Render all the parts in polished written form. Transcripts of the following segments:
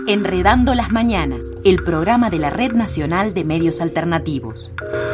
Enredando las Mañanas, el programa de la Red Nacional de Medios Alternativos.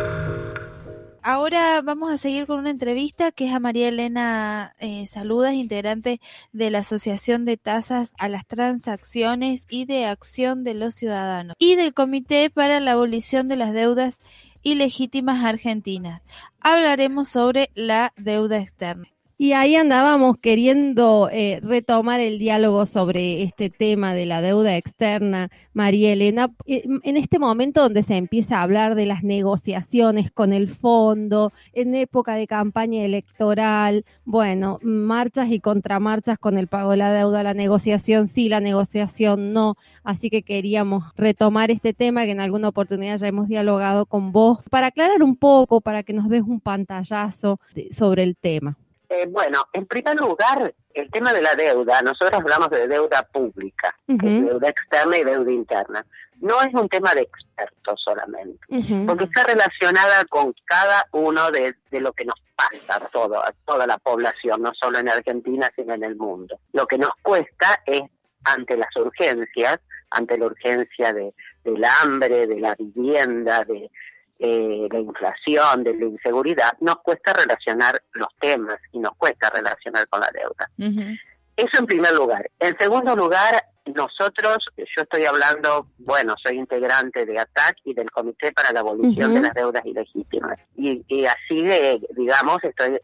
Ahora vamos a seguir con una entrevista que es a María Elena Saludas, integrante de la Asociación de Tasas a las Transacciones y de Acción de los Ciudadanos y del Comité para la Abolición de las Deudas Ilegítimas Argentinas. Hablaremos sobre la deuda externa. Y ahí andábamos queriendo retomar el diálogo sobre este tema de la deuda externa, María Elena. En este momento donde se empieza a hablar de las negociaciones con el fondo, en época de campaña electoral, bueno, marchas y contramarchas con el pago de la deuda, la negociación sí, la negociación no. Así que queríamos retomar este tema que en alguna oportunidad ya hemos dialogado con vos, para aclarar un poco, para que nos des un pantallazo sobre el tema. Bueno, en primer lugar, el tema de la deuda, nosotros hablamos de deuda pública, que es deuda externa y deuda interna. No es un tema de expertos solamente, porque está relacionada con cada uno de lo que nos pasa a toda la población, no solo en Argentina, sino en el mundo. Lo que nos cuesta es, ante las urgencias, ante la urgencia del hambre, de la vivienda, de la inflación, de la inseguridad, nos cuesta relacionar los temas y nos cuesta relacionar con la deuda. Eso en primer lugar. En segundo lugar, nosotros, yo estoy hablando, soy integrante de ATAC y del Comité para la Abolición de las Deudas Ilegítimas. Y así, digamos, estoy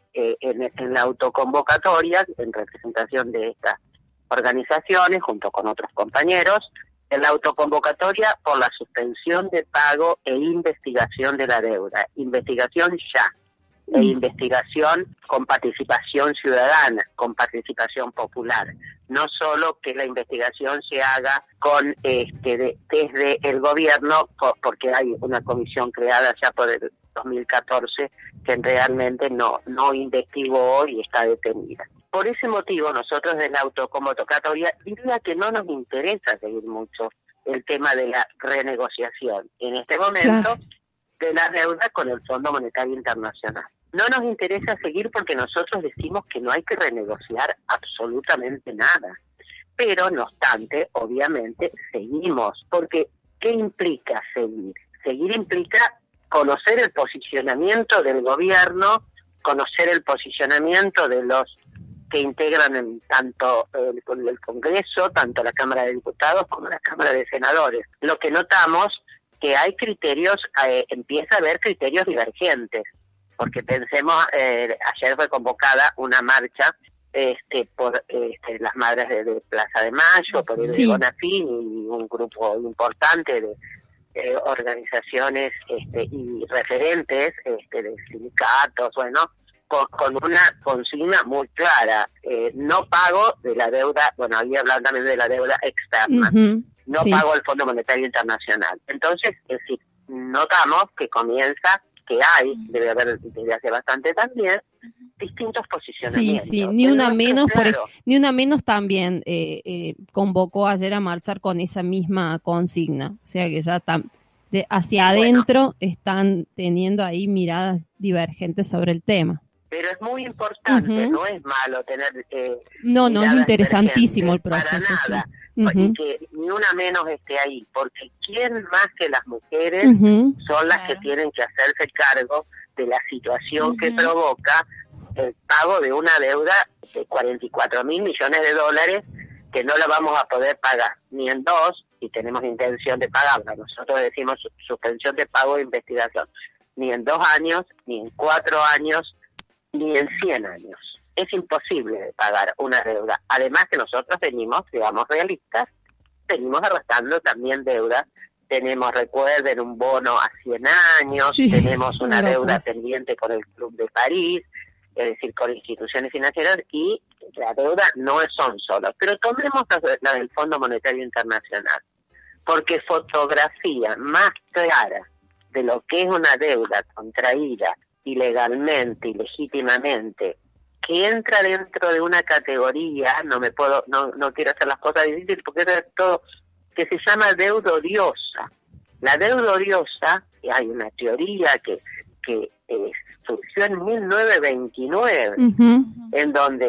en la autoconvocatoria, en representación de estas organizaciones, junto con otros compañeros, en la autoconvocatoria por la suspensión de pago e investigación de la deuda. Investigación ya, e investigación con participación ciudadana, con participación popular. No solo que la investigación se haga con desde el gobierno, porque hay una comisión creada ya por el 2014 que realmente no investigó y está detenida. Por ese motivo, nosotros de la autoconvocatoria diría que no nos interesa seguir mucho el tema de la renegociación en este momento de la deuda con el Fondo Monetario Internacional. No nos interesa seguir porque nosotros decimos que no hay que renegociar absolutamente nada. Pero, no obstante, obviamente, seguimos. Porque, ¿qué implica seguir? Seguir implica conocer el posicionamiento del gobierno, conocer el posicionamiento de los que integran tanto el Congreso, tanto la Cámara de Diputados como la Cámara de Senadores. Lo que notamos que hay criterios, empieza a haber criterios divergentes, porque pensemos, ayer fue convocada una marcha por las madres de Plaza de Mayo, por el Bonafín y un grupo importante de organizaciones y referentes de sindicatos, con una consigna muy clara, no pago de la deuda, ahí hablan también de la deuda externa, pago el Fondo Monetario Internacional. Entonces, notamos que debe haber desde hace bastante también, distintos posicionamientos. Sí, ni una menos también convocó ayer a marchar con esa misma consigna, o sea que ya hacia adentro están teniendo ahí miradas divergentes sobre el tema. Pero es muy importante, no es malo tener no, es interesantísimo el proceso. Para nada, y que ni una menos esté ahí, porque ¿quién más que las mujeres son las que tienen que hacerse cargo de la situación que provoca el pago de una deuda de 44.000 millones de dólares que no la vamos a poder pagar ni en 2, y tenemos intención de pagarla? Nosotros decimos suspensión de pago de investigación, ni en 2 años, ni en 4 años, ni en 100 años. Es imposible de pagar una deuda. Además que nosotros venimos, digamos realistas, venimos arrastrando también deuda. Recuerden, un bono a 100 años, tenemos una deuda pendiente con el Club de París, es decir, con instituciones financieras, y la deuda no son solas. Pero tomemos la del Fondo Monetario Internacional, porque fotografía más clara de lo que es una deuda contraída ilegalmente, ilegítimamente, que entra dentro de una categoría, no quiero hacer las cosas difíciles porque es todo, que se llama deuda odiosa. La deuda odiosa, hay una teoría que surgió en 1929, en donde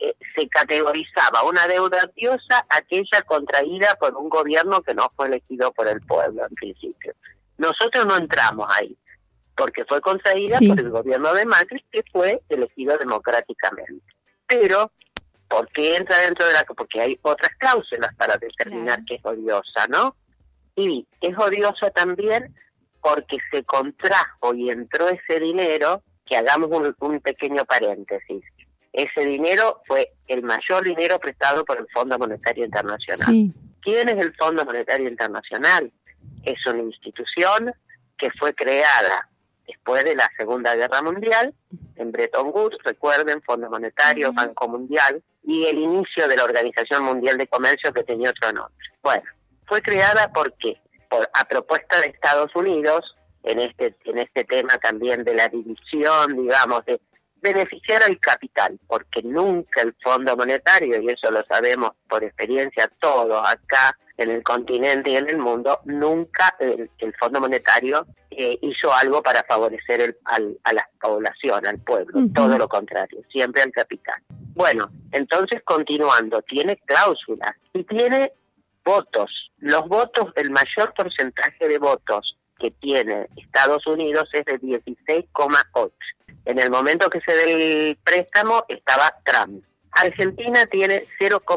se categorizaba una deuda odiosa aquella contraída por un gobierno que no fue elegido por el pueblo en principio. Nosotros no entramos ahí, porque fue contraída por el gobierno de Macri, que fue elegido democráticamente. Pero, ¿por qué entra dentro de la...? Porque hay otras cláusulas para determinar que es odiosa, ¿no? Y es odiosa también porque se contrajo y entró ese dinero, que hagamos un pequeño paréntesis. Ese dinero fue el mayor dinero prestado por el Fondo Monetario Internacional. Sí. ¿Quién es el Fondo Monetario Internacional? Es una institución que fue creada después de la Segunda Guerra Mundial, en Bretton Woods, recuerden, Fondo Monetario, Banco Mundial, y el inicio de la Organización Mundial de Comercio, que tenía otro nombre. Bueno, fue creada porque a propuesta de Estados Unidos, en este tema también de la división, digamos, de beneficiar al capital, porque nunca el Fondo Monetario, y eso lo sabemos por experiencia todos acá en el continente y en el mundo, nunca el Fondo Monetario hizo algo para favorecer a la población, al pueblo, todo lo contrario, siempre al capital. Bueno, entonces continuando, tiene cláusulas y tiene votos. Los votos, el mayor porcentaje de votos que tiene Estados Unidos es de 16,8. En el momento que se dé el préstamo estaba Trump. Argentina tiene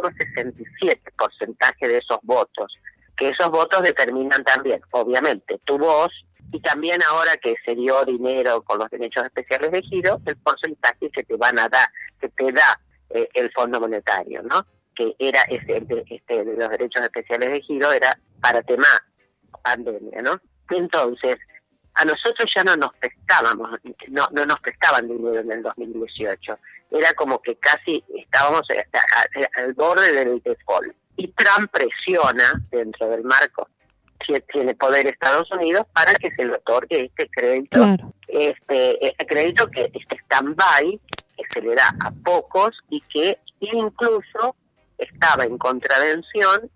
0,67% de esos votos, que esos votos determinan también, obviamente, tu voz, y también ahora que se dio dinero con los derechos especiales de giro, el porcentaje que te van a dar, que te da el Fondo Monetario, ¿no? Que era de los derechos especiales de giro, era para tema pandemia, ¿no? Entonces, a nosotros ya no nos nos prestaban dinero en el 2018. Era como que casi estábamos al borde del default. Y Trump presiona dentro del marco que tiene poder Estados Unidos para que se le otorgue este crédito, este crédito que este stand-by, que se le da a pocos y que incluso está en contravención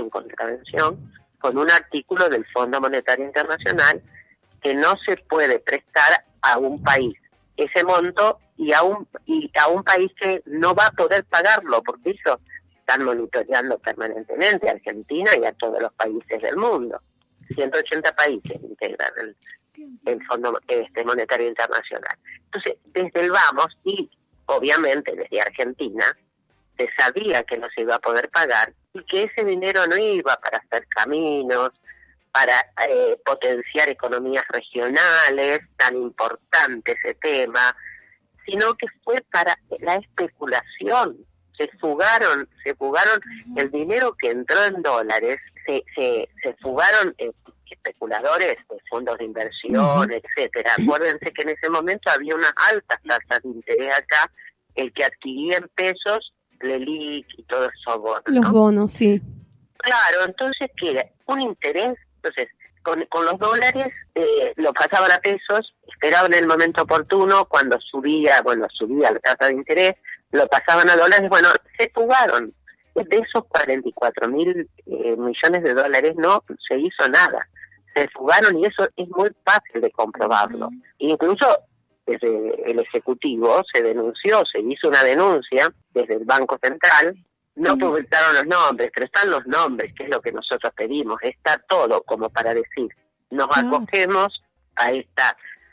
con un artículo del Fondo Monetario Internacional que no se puede prestar a un país ese monto y a un país que no va a poder pagarlo, porque eso están monitoreando permanentemente a Argentina y a todos los países del mundo. 180 países integran el Fondo Monetario Internacional. Entonces, desde el vamos, y obviamente desde Argentina, se sabía que no se iba a poder pagar y que ese dinero no iba para hacer caminos, para potenciar economías regionales, tan importante ese tema, sino que fue para la especulación. Se fugaron el dinero que entró en dólares, se fugaron especuladores de fondos de inversión, etcétera. Acuérdense que en ese momento había unas altas tasas de interés acá, el que adquiría en pesos, LELIQ y todos esos bonos. Los bonos, sí. Claro, entonces, ¿qué era? Un interés. Entonces, con los dólares lo pasaban a pesos, esperaban el momento oportuno, cuando subía la tasa de interés, lo pasaban a dólares, se fugaron. De esos 44.000 millones de dólares no se hizo nada. Se fugaron y eso es muy fácil de comprobarlo. Incluso desde el Ejecutivo se hizo una denuncia desde el Banco Central. No publicaron los nombres, pero están los nombres, que es lo que nosotros pedimos. Está todo como para decir, nos acogemos a esta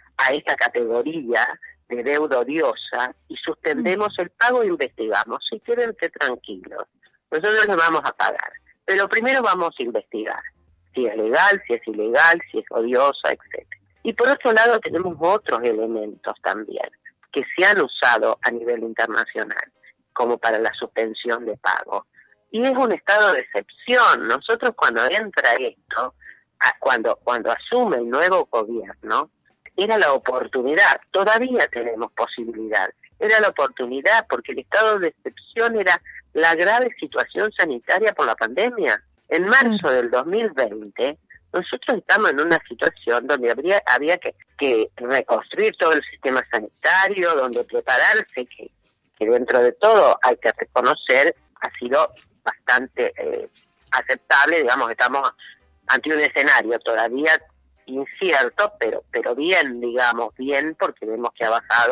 categoría de deuda odiosa y suspendemos el pago e investigamos. Si quieren, esté tranquilos. Nosotros les vamos a pagar. Pero primero vamos a investigar si es legal, si es ilegal, si es odiosa, etc. Y por otro lado tenemos otros elementos también que se han usado a nivel internacional, como para la suspensión de pago. Y es un estado de excepción. Nosotros cuando entra esto, cuando asume el nuevo gobierno, era la oportunidad, todavía tenemos posibilidad, era la oportunidad porque el estado de excepción era la grave situación sanitaria por la pandemia. En marzo del 2020, nosotros estamos en una situación donde había que reconstruir todo el sistema sanitario, donde prepararse, que dentro de todo hay que reconocer, ha sido bastante aceptable, digamos, estamos ante un escenario todavía incierto, pero bien, digamos, bien, porque vemos que ha bajado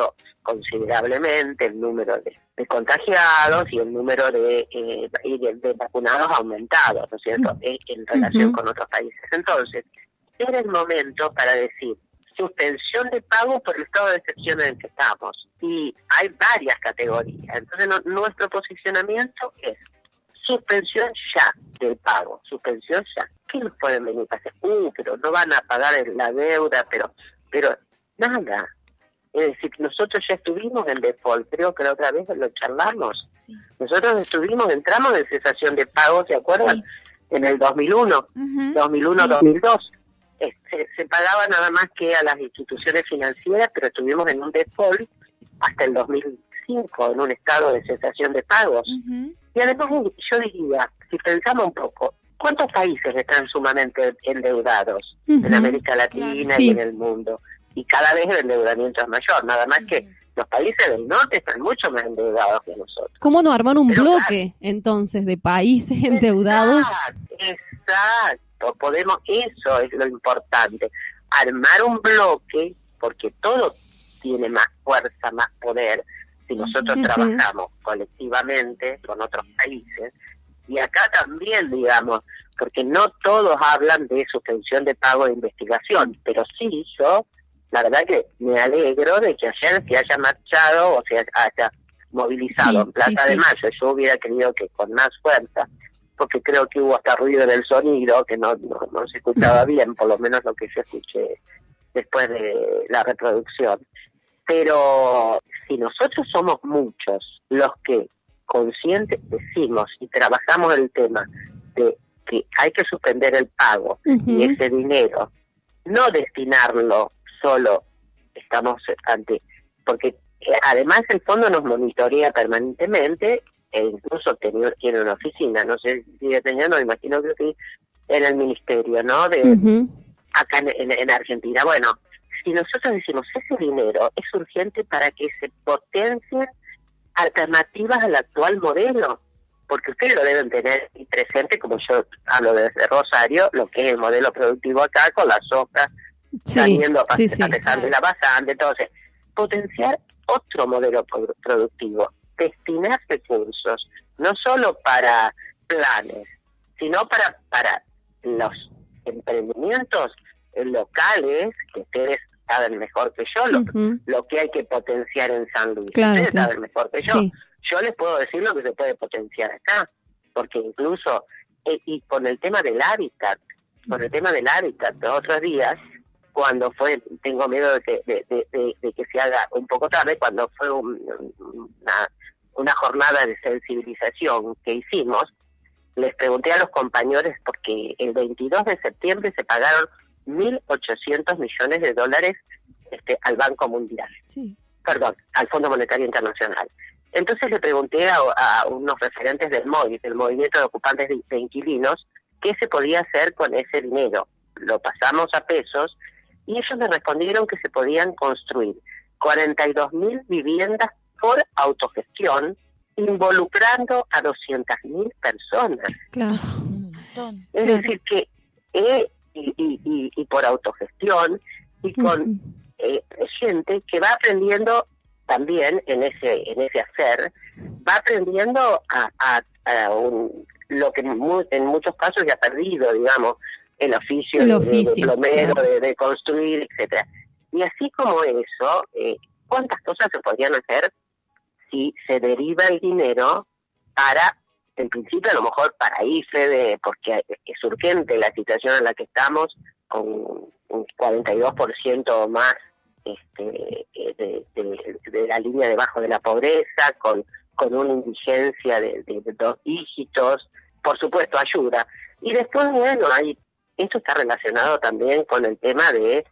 considerablemente el número de contagiados y el número de vacunados aumentado, ¿no es cierto?, en relación con otros países. Entonces, era el momento para decir suspensión de pago por el estado de excepción en el que estamos. Y hay varias categorías. Entonces, nuestro posicionamiento es suspensión ya del pago, suspensión ya. ¿Qué nos pueden venir para hacer? Pero no van a pagar la deuda, pero nada. Es decir, nosotros ya estuvimos en default, creo que la otra vez lo charlamos. Sí. Nosotros entramos en cesación de pago, ¿se acuerdan? Sí. En el 2001, 2001-2002. Se pagaba nada más que a las instituciones financieras, pero estuvimos en un default hasta el 2005, en un estado de cesación de pagos. Y además yo diría, si pensamos un poco, ¿cuántos países están sumamente endeudados en América Latina y en el mundo? Y cada vez el endeudamiento es mayor, nada más que los países del norte están mucho más endeudados que nosotros. ¿Cómo no armar un bloque, entonces, de países endeudados? Exacto, podemos, eso es lo importante, armar un bloque, porque todo tiene más fuerza, más poder, si nosotros trabajamos colectivamente con otros países. Y acá también, digamos, porque no todos hablan de suspensión de pago de investigación, pero sí, yo, la verdad que me alegro de que ayer se haya marchado o se haya movilizado en Plaza de Mayo. Yo hubiera querido que con más fuerza, porque creo que hubo hasta ruido en el sonido, que no se escuchaba bien, por lo menos lo que yo escuché después de la reproducción. Pero si nosotros somos muchos los que conscientes decimos y trabajamos el tema de que hay que suspender el pago y ese dinero, no destinarlo solo, estamos ante, porque además el fondo nos monitorea permanentemente e incluso tiene una oficina, no sé si sigue teniendo, imagino que sí, en el ministerio, ¿no? Acá en Argentina. Bueno, si nosotros decimos ese dinero es urgente para que se potencien alternativas al actual modelo, porque ustedes lo deben tener presente, como yo hablo desde Rosario, lo que es el modelo productivo acá, con la soja saliendo a pesar de la pasante. Entonces, potenciar otro modelo productivo, destinar recursos, no solo para planes, sino para los emprendimientos locales, que ustedes saben mejor que yo lo que hay que potenciar en San Luis. Ustedes saben mejor que yo. Yo les puedo decir lo que se puede potenciar acá, porque incluso, y con el tema del hábitat, los otros días, cuando fue, tengo miedo de que se haga un poco tarde, cuando fue una jornada de sensibilización que hicimos, les pregunté a los compañeros, porque el 22 de septiembre se pagaron $1.800 millones al Banco Mundial, perdón, al Fondo Monetario Internacional. Entonces le pregunté a unos referentes del MOI, del Movimiento de Ocupantes de Inquilinos, qué se podía hacer con ese dinero. Lo pasamos a pesos y ellos me respondieron que se podían construir 42.000 viviendas por autogestión, involucrando a 200.000 personas. Claro. Es decir, que y por autogestión y con gente que va aprendiendo también en ese hacer, va aprendiendo a lo que en muchos casos ya ha perdido, digamos, el oficio de plomero, de construir, etcétera. Y así como eso, ¿cuántas cosas se podrían hacer si se deriva el dinero para, en principio a lo mejor para IFE, porque es urgente la situación en la que estamos, con un 42% más de la línea debajo de la pobreza, con una indigencia de 2 dígitos, por supuesto ayuda. Y después, bueno, esto está relacionado también con el tema de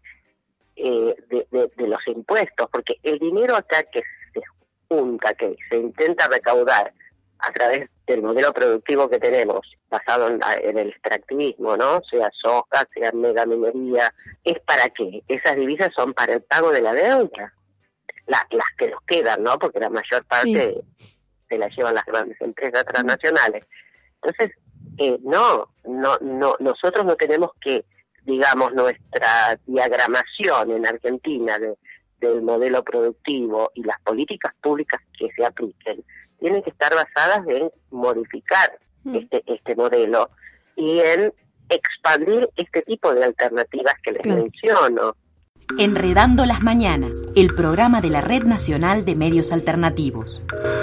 los impuestos, porque el dinero acá que se junta, que se intenta recaudar a través del modelo productivo que tenemos, basado en el extractivismo, ¿no? Sea soja, sea megaminería, ¿es para qué? Esas divisas son para el pago de la deuda, las que nos quedan, ¿no? Porque la mayor parte se la llevan las grandes empresas transnacionales. Entonces, nosotros no tenemos que, digamos, nuestra diagramación en Argentina de del modelo productivo y las políticas públicas que se apliquen tienen que estar basadas en modificar este modelo y en expandir este tipo de alternativas que les menciono. Enredando las Mañanas, el programa de la Red Nacional de Medios Alternativos.